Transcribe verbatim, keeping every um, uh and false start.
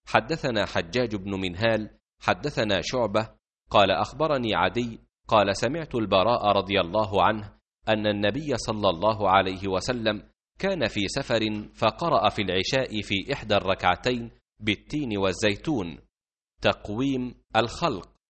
حدثنا حجاج بن منهال حدثنا شعبة قال أخبرني عدي قال سمعت البراء رضي الله عنه أن النبي صلى الله عليه وسلم كان في سفر فقرأ في العشاء في إحدى الركعتين بالتين والزيتون تقويم الخلق